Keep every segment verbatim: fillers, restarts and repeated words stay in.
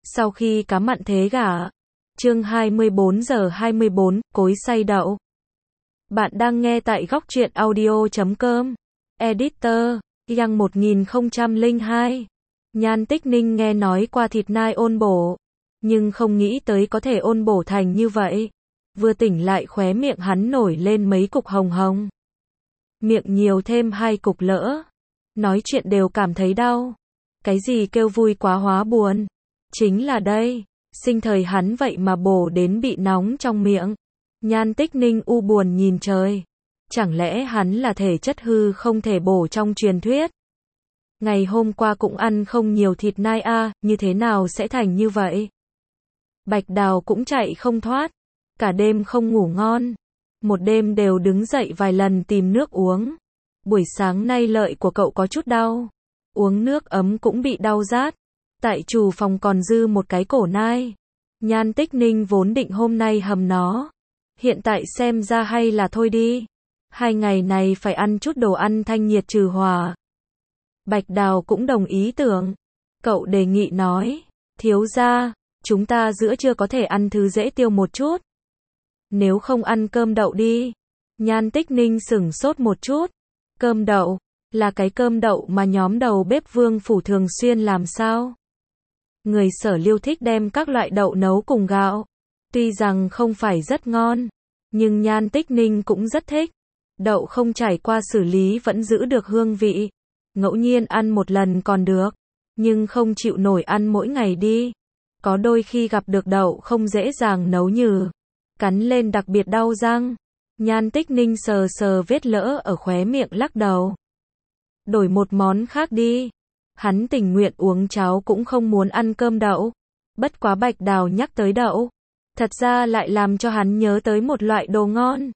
Sau khi cá mặn thế gả. Chương hai mươi bốn giờ hai mươi bốn, cối xay đậu. Bạn đang nghe tại góc truyện audio chấm com. Editor, Yang một nghìn không trăm lẻ hai. Nhan Tích Ninh nghe nói qua thịt nai ôn bổ, nhưng không nghĩ tới có thể ôn bổ thành như vậy. Vừa tỉnh lại khóe miệng hắn nổi lên mấy cục hồng hồng. Miệng nhiều thêm hai cục lỡ. Nói chuyện đều cảm thấy đau. Cái gì kêu vui quá hóa buồn. Chính là đây. Sinh thời hắn vậy mà bổ đến bị nóng trong miệng. Nhan Tích Ninh u buồn nhìn trời. Chẳng lẽ hắn là thể chất hư không thể bổ trong truyền thuyết? Ngày hôm qua cũng ăn không nhiều thịt nai a, à, như thế nào sẽ thành như vậy? Bạch Đào cũng chạy không thoát. Cả đêm không ngủ ngon. Một đêm đều đứng dậy vài lần tìm nước uống. Buổi sáng nay lợi của cậu có chút đau. Uống nước ấm cũng bị đau rát. Tại chủ phòng còn dư một cái cổ nai. Nhan Tích Ninh vốn định hôm nay hầm nó. Hiện tại xem ra hay là thôi đi. Hai ngày này phải ăn chút đồ ăn thanh nhiệt trừ hỏa. Bạch Đào cũng đồng ý tưởng. Cậu đề nghị nói. Thiếu gia, chúng ta giữa trưa có thể ăn thứ dễ tiêu một chút. Nếu không ăn cơm đậu đi. Nhan Tích Ninh sửng sốt một chút. Cơm đậu, là cái cơm đậu mà nhóm đầu bếp Vương Phủ thường xuyên làm sao? Người Sở Liêu thích đem các loại đậu nấu cùng gạo. Tuy rằng không phải rất ngon, nhưng Nhan Tích Ninh cũng rất thích. Đậu không trải qua xử lý vẫn giữ được hương vị. Ngẫu nhiên ăn một lần còn được, nhưng không chịu nổi ăn mỗi ngày đi. Có đôi khi gặp được đậu không dễ dàng nấu nhừ. Cắn lên đặc biệt đau răng. Nhan Tích Ninh sờ sờ vết lỡ ở khóe miệng lắc đầu. Đổi một món khác đi. Hắn tình nguyện uống cháo cũng không muốn ăn cơm đậu. Bất quá Bạch Đào nhắc tới đậu. Thật ra lại làm cho hắn nhớ tới một loại đồ ngon.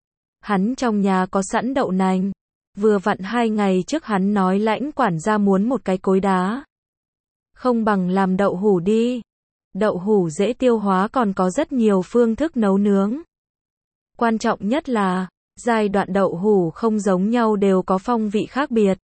Hắn trong nhà có sẵn đậu nành. Vừa vặn hai ngày trước hắn nói lãnh quản gia muốn một cái cối đá. Không bằng làm đậu hủ đi. Đậu hủ dễ tiêu hóa còn có rất nhiều phương thức nấu nướng. Quan trọng nhất là, giai đoạn đậu hủ không giống nhau đều có phong vị khác biệt.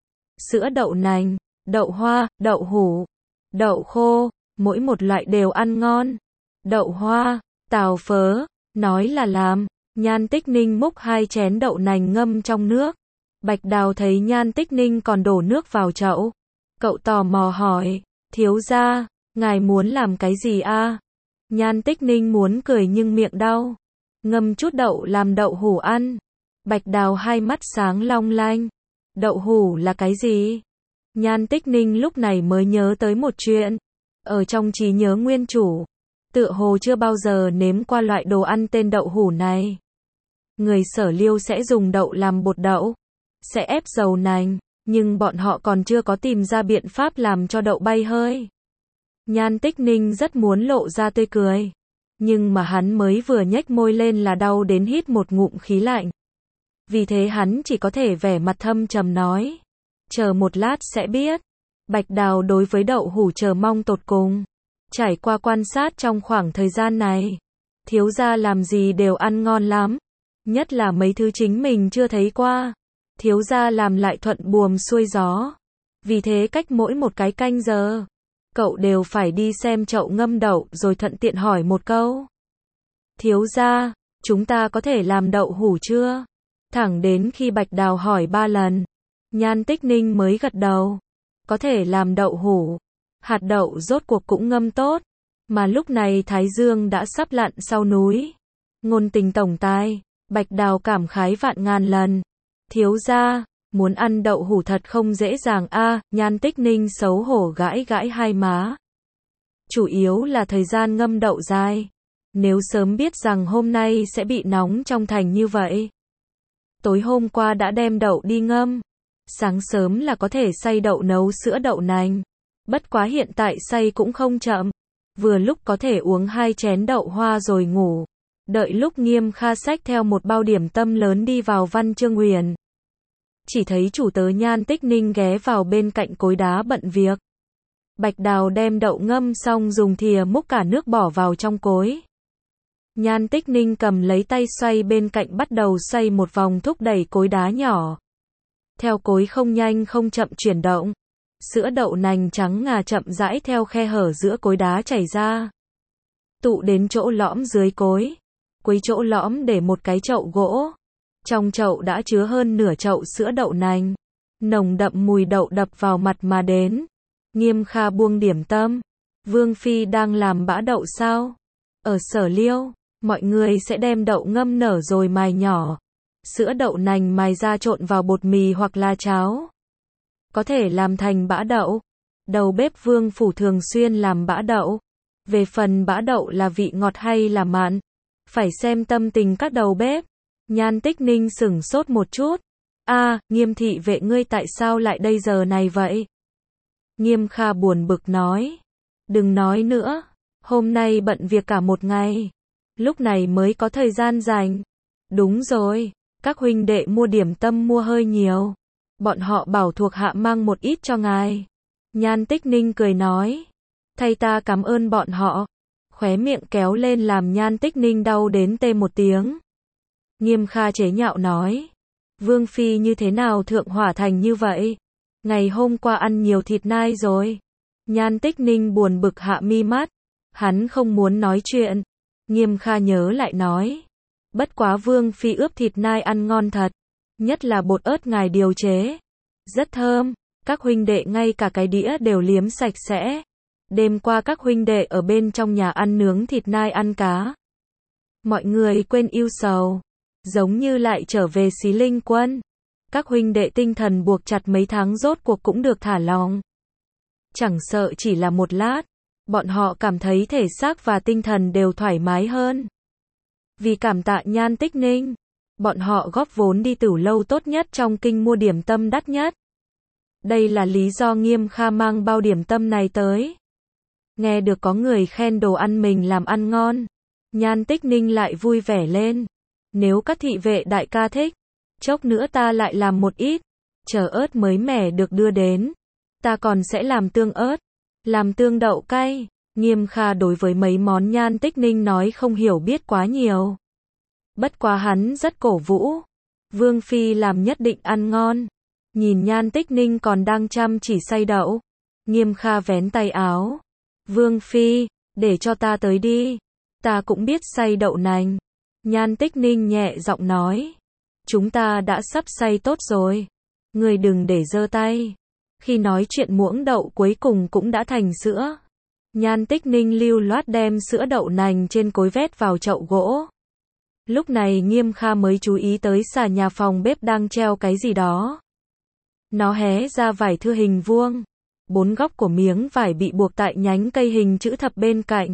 Sữa đậu nành, đậu hoa, đậu hủ, đậu khô, mỗi một loại đều ăn ngon. Đậu hoa, tàu phớ, nói là làm. Nhan Tích Ninh múc hai chén đậu nành ngâm trong nước. Bạch Đào thấy Nhan Tích Ninh còn đổ nước vào chậu. Cậu tò mò hỏi, thiếu gia, ngài muốn làm cái gì a? Nhan Tích Ninh muốn cười nhưng miệng đau. Ngâm chút đậu làm đậu hủ ăn. Bạch Đào hai mắt sáng long lanh. Đậu hủ là cái gì? Nhan Tích Ninh lúc này mới nhớ tới một chuyện. Ở trong trí nhớ nguyên chủ, tựa hồ chưa bao giờ nếm qua loại đồ ăn tên đậu hủ này. Người Sở Liêu sẽ dùng đậu làm bột đậu, sẽ ép dầu nành, nhưng bọn họ còn chưa có tìm ra biện pháp làm cho đậu bay hơi. Nhan Tích Ninh rất muốn lộ ra tươi cười. Nhưng mà hắn mới vừa nhếch môi lên là đau đến hít một ngụm khí lạnh. Vì thế hắn chỉ có thể vẻ mặt thâm trầm nói. Chờ một lát sẽ biết. Bạch Đào đối với đậu hủ chờ mong tột cùng. Trải qua quan sát trong khoảng thời gian này, thiếu gia làm gì đều ăn ngon lắm. Nhất là mấy thứ chính mình chưa thấy qua. Thiếu gia làm lại thuận buồm xuôi gió. Vì thế cách mỗi một cái canh giờ, cậu đều phải đi xem chậu ngâm đậu rồi thuận tiện hỏi một câu. Thiếu gia, chúng ta có thể làm đậu hủ chưa? Thẳng đến khi Bạch Đào hỏi ba lần, Nhan Tích Ninh mới gật đầu. Có thể làm đậu hủ. Hạt đậu rốt cuộc cũng ngâm tốt. Mà lúc này Thái Dương đã sắp lặn sau núi. Ngôn tình tổng tài, Bạch Đào cảm khái vạn ngàn lần. Thiếu gia, muốn ăn đậu hủ thật không dễ dàng a. À, Nhan Tích Ninh xấu hổ gãi gãi hai má. Chủ yếu là thời gian ngâm đậu dài. Nếu sớm biết rằng hôm nay sẽ bị nóng trong thành như vậy. Tối hôm qua đã đem đậu đi ngâm. Sáng sớm là có thể xay đậu nấu sữa đậu nành. Bất quá hiện tại xay cũng không chậm. Vừa lúc có thể uống hai chén đậu hoa rồi ngủ. Đợi lúc Nghiêm Kha xách theo một bao điểm tâm lớn đi vào Văn Chương Huyền. Chỉ thấy chủ tớ Nhan Tích Ninh ghé vào bên cạnh cối đá bận việc. Bạch Đào đem đậu ngâm xong dùng thìa múc cả nước bỏ vào trong cối. Nhan Tích Ninh cầm lấy tay xoay bên cạnh bắt đầu xoay một vòng thúc đẩy cối đá nhỏ. Theo cối không nhanh không chậm chuyển động. Sữa đậu nành trắng ngà chậm rãi theo khe hở giữa cối đá chảy ra. Tụ đến chỗ lõm dưới cối. Cuối chỗ lõm để một cái chậu gỗ. Trong chậu đã chứa hơn nửa chậu sữa đậu nành. Nồng đậm mùi đậu đập vào mặt mà đến. Nghiêm Kha buông điểm tâm. Vương Phi đang làm bã đậu sao? Ở Sở Liêu, mọi người sẽ đem đậu ngâm nở rồi mài nhỏ. Sữa đậu nành mài ra trộn vào bột mì hoặc là cháo. Có thể làm thành bã đậu. Đầu bếp Vương Phủ thường xuyên làm bã đậu. Về phần bã đậu là vị ngọt hay là mặn, phải xem tâm tình các đầu bếp. Nhan Tích Ninh sửng sốt một chút. A, Nghiêm thị vệ ngươi tại sao lại đây giờ này vậy? Nghiêm Kha buồn bực nói. Đừng nói nữa, hôm nay bận việc cả một ngày. Lúc này mới có thời gian rảnh. Đúng rồi, các huynh đệ mua điểm tâm mua hơi nhiều. Bọn họ bảo thuộc hạ mang một ít cho ngài. Nhan Tích Ninh cười nói. Thay ta cảm ơn bọn họ. Khóe miệng kéo lên làm Nhan Tích Ninh đau đến tê một tiếng. Nghiêm Kha chế nhạo nói. Vương Phi như thế nào thượng hỏa thành như vậy? Ngày hôm qua ăn nhiều thịt nai rồi. Nhan Tích Ninh buồn bực hạ mi mắt. Hắn không muốn nói chuyện. Nghiêm Kha nhớ lại nói. Bất quá Vương Phi ướp thịt nai ăn ngon thật. Nhất là bột ớt ngài điều chế. Rất thơm. Các huynh đệ ngay cả cái đĩa đều liếm sạch sẽ. Đêm qua các huynh đệ ở bên trong nhà ăn nướng thịt nai ăn cá. Mọi người quên ưu sầu. Giống như lại trở về Xí Linh Quân. Các huynh đệ tinh thần buộc chặt mấy tháng rốt cuộc cũng được thả lỏng. Chẳng sợ chỉ là một lát. Bọn họ cảm thấy thể xác và tinh thần đều thoải mái hơn. Vì cảm tạ Nhan Tích Ninh, bọn họ góp vốn đi tửu lâu tốt nhất trong kinh mua điểm tâm đắt nhất. Đây là lý do Nghiêm Kha mang bao điểm tâm này tới. Nghe được có người khen đồ ăn mình làm ăn ngon, Nhan Tích Ninh lại vui vẻ lên. Nếu các thị vệ đại ca thích, chốc nữa ta lại làm một ít. Chờ ớt mới mẻ được đưa đến, ta còn sẽ làm tương ớt, làm tương đậu cay. Nghiêm Kha đối với mấy món Nhan Tích Ninh nói không hiểu biết quá nhiều. Bất quá hắn rất cổ vũ. Vương Phi làm nhất định ăn ngon. Nhìn Nhan Tích Ninh còn đang chăm chỉ xay đậu. Nghiêm Kha vén tay áo. Vương Phi, để cho ta tới đi. Ta cũng biết xay đậu nành. Nhan Tích Ninh nhẹ giọng nói. Chúng ta đã sắp xay tốt rồi. Người đừng để giơ tay. Khi nói chuyện muỗng đậu cuối cùng cũng đã thành sữa. Nhan Tích Ninh lưu loát đem sữa đậu nành trên cối vét vào chậu gỗ. Lúc này Nghiêm Kha mới chú ý tới xà nhà phòng bếp đang treo cái gì đó. Nó hé ra vải thưa hình vuông. Bốn góc của miếng vải bị buộc tại nhánh cây hình chữ thập bên cạnh.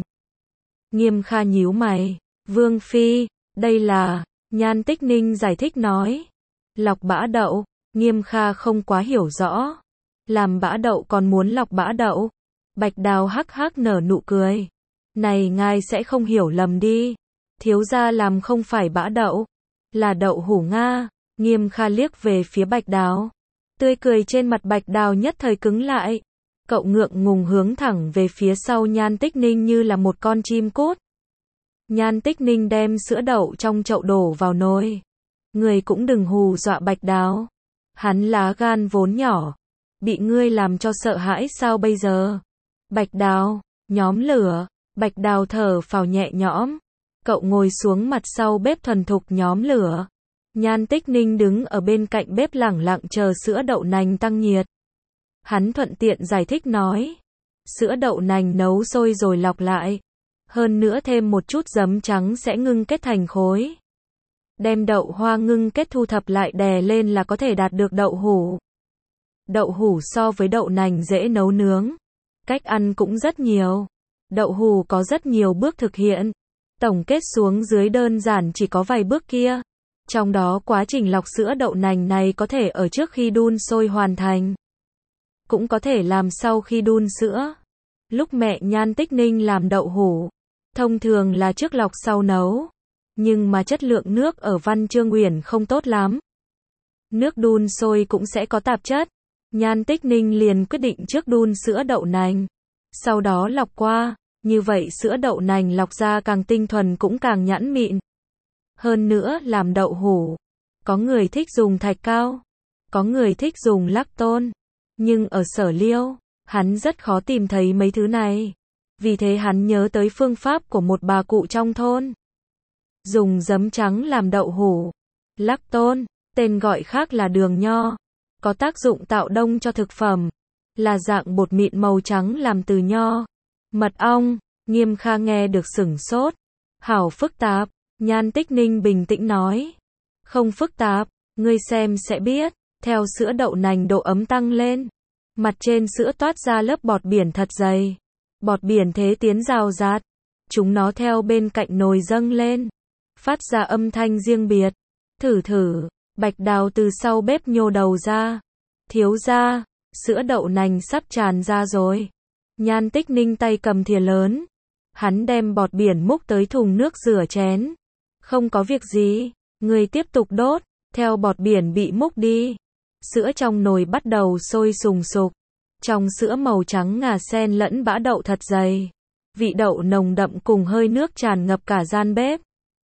Nghiêm Kha nhíu mày. Vương Phi, đây là... Nhan Tích Ninh giải thích nói. Lọc bã đậu. Nghiêm Kha không quá hiểu rõ. Làm bã đậu còn muốn lọc bã đậu. Bạch Đào hắc hắc nở nụ cười. Này ngài sẽ không hiểu lầm đi. Thiếu gia làm không phải bã đậu. Là đậu hủ Nga. Nghiêm Kha liếc về phía Bạch Đào. Tươi cười trên mặt Bạch Đào nhất thời cứng lại. Cậu ngượng ngùng hướng thẳng về phía sau Nhan Tích Ninh như là một con chim cút. Nhan Tích Ninh đem sữa đậu trong chậu đổ vào nồi. Người cũng đừng hù dọa Bạch Đào. Hắn lá gan vốn nhỏ. Bị ngươi làm cho sợ hãi sao bây giờ? Bạch Đào, nhóm lửa. Bạch Đào thở phào nhẹ nhõm. Cậu ngồi xuống mặt sau bếp thuần thục nhóm lửa. Nhan Tích Ninh đứng ở bên cạnh bếp lẳng lặng chờ sữa đậu nành tăng nhiệt. Hắn thuận tiện giải thích nói. Sữa đậu nành nấu sôi rồi lọc lại. Hơn nữa thêm một chút giấm trắng sẽ ngưng kết thành khối. Đem đậu hoa ngưng kết thu thập lại đè lên là có thể đạt được đậu hủ. Đậu hủ so với đậu nành dễ nấu nướng. Cách ăn cũng rất nhiều. Đậu hủ có rất nhiều bước thực hiện. Tổng kết xuống dưới đơn giản chỉ có vài bước kia. Trong đó quá trình lọc sữa đậu nành này có thể ở trước khi đun sôi hoàn thành. Cũng có thể làm sau khi đun sữa. Lúc mẹ Nhan Tích Ninh làm đậu hủ, thông thường là trước lọc sau nấu. Nhưng mà chất lượng nước ở Văn Chương Uyển không tốt lắm. Nước đun sôi cũng sẽ có tạp chất. Nhan Tích Ninh liền quyết định trước đun sữa đậu nành. Sau đó lọc qua. Như vậy sữa đậu nành lọc ra càng tinh thuần cũng càng nhẵn mịn. Hơn nữa làm đậu hủ. Có người thích dùng thạch cao. Có người thích dùng lactose. Nhưng ở Sở Liêu, hắn rất khó tìm thấy mấy thứ này. Vì thế hắn nhớ tới phương pháp của một bà cụ trong thôn. Dùng giấm trắng làm đậu hũ. Lactôn, tên gọi khác là đường nho, có tác dụng tạo đông cho thực phẩm, là dạng bột mịn màu trắng làm từ nho. Mật ong, Nghiêm Kha nghe được sửng sốt. Hảo phức tạp, Nhan Tích Ninh bình tĩnh nói. Không phức tạp, ngươi xem sẽ biết. Theo sữa đậu nành độ ấm tăng lên, mặt trên sữa toát ra lớp bọt biển thật dày. Bọt biển thế tiến rào rạt, chúng nó theo bên cạnh nồi dâng lên, phát ra âm thanh riêng biệt. Thử thử, Bạch Đào từ sau bếp nhô đầu ra. Thiếu gia, sữa đậu nành sắp tràn ra rồi. Nhan Tích Ninh tay cầm thìa lớn. Hắn đem bọt biển múc tới thùng nước rửa chén. Không có việc gì, người tiếp tục đốt, theo bọt biển bị múc đi. Sữa trong nồi bắt đầu sôi sùng sục. Trong sữa màu trắng ngà sen lẫn bã đậu thật dày. Vị đậu nồng đậm cùng hơi nước tràn ngập cả gian bếp.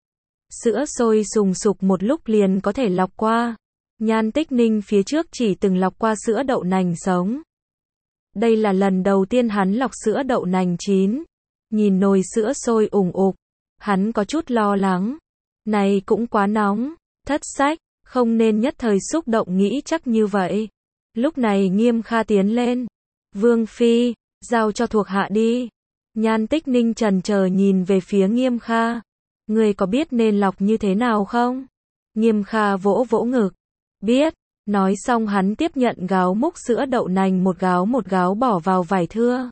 Sữa sôi sùng sục một lúc liền có thể lọc qua. Nhan Tích Ninh phía trước chỉ từng lọc qua sữa đậu nành sống. Đây là lần đầu tiên hắn lọc sữa đậu nành chín. Nhìn nồi sữa sôi ủng ục, hắn có chút lo lắng. Này cũng quá nóng, thất sách, không nên nhất thời xúc động nghĩ chắc như vậy. Lúc này Nghiêm Kha tiến lên. Vương Phi, giao cho thuộc hạ đi. Nhan Tích Ninh chần chờ nhìn về phía Nghiêm Kha. Người có biết nên lọc như thế nào không? Nghiêm Kha vỗ vỗ ngực. Biết. Nói xong hắn tiếp nhận gáo múc sữa đậu nành một gáo một gáo bỏ vào vải thưa.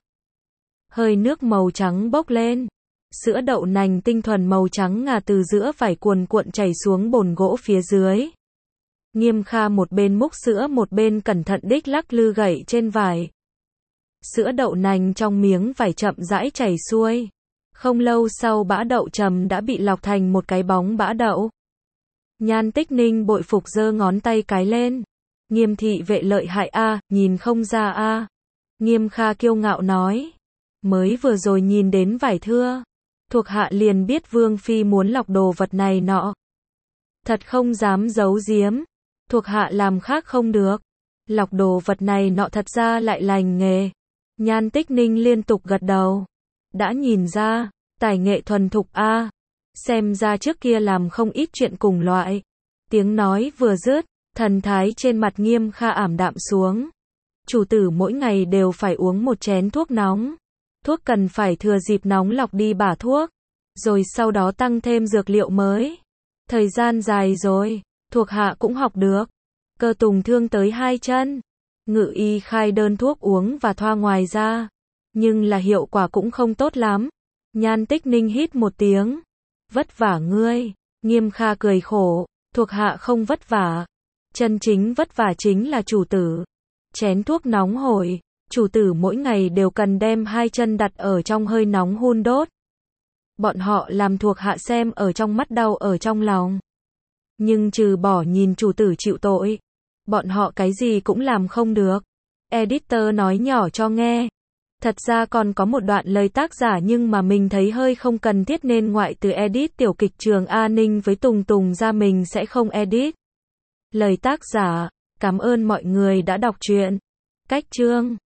Hơi nước màu trắng bốc lên. Sữa đậu nành tinh thuần màu trắng ngà từ giữa vải cuồn cuộn chảy xuống bồn gỗ phía dưới. Nghiêm Kha một bên múc sữa một bên cẩn thận đích lắc lư gậy trên vải. Sữa đậu nành trong miếng vải chậm rãi chảy xuôi. Không lâu sau bã đậu trầm đã bị lọc thành một cái bóng bã đậu. Nhan Tích Ninh bội phục giơ ngón tay cái lên. Nghiêm thị vệ lợi hại a, nhìn không ra a. Nghiêm Kha kiêu ngạo nói. Mới vừa rồi nhìn đến vải thưa, thuộc hạ liền biết Vương Phi muốn lọc đồ vật này nọ. Thật không dám giấu giếm, thuộc hạ làm khác không được. Lọc đồ vật này nọ thật ra lại lành nghề. Nhan Tích Ninh liên tục gật đầu. Đã nhìn ra, tài nghệ thuần thục a. Xem ra trước kia làm không ít chuyện cùng loại. Tiếng nói vừa dứt, thần thái trên mặt Nghiêm Kha ảm đạm xuống. Chủ tử mỗi ngày đều phải uống một chén thuốc nóng. Thuốc cần phải thừa dịp nóng lọc đi bả thuốc, rồi sau đó tăng thêm dược liệu mới. Thời gian dài rồi, thuộc hạ cũng học được. Cơ Tùng thương tới hai chân. Ngự y khai đơn thuốc uống và thoa ngoài ra. Nhưng là hiệu quả cũng không tốt lắm. Nhan Tích Ninh hít một tiếng. Vất vả ngươi. Nghiêm Kha cười khổ. Thuộc hạ không vất vả. Chân chính vất vả chính là chủ tử. Chén thuốc nóng hổi. Chủ tử mỗi ngày đều cần đem hai chân đặt ở trong hơi nóng hun đốt. Bọn họ làm thuộc hạ xem ở trong mắt đau ở trong lòng. Nhưng trừ bỏ nhìn chủ tử chịu tội, bọn họ cái gì cũng làm không được. Editor nói nhỏ cho nghe. Thật ra còn có một đoạn lời tác giả nhưng mà mình thấy hơi không cần thiết nên ngoại từ edit tiểu kịch Trường A Ninh với Tùng Tùng ra mình sẽ không edit. Lời tác giả, cảm ơn mọi người đã đọc truyện. Cách chương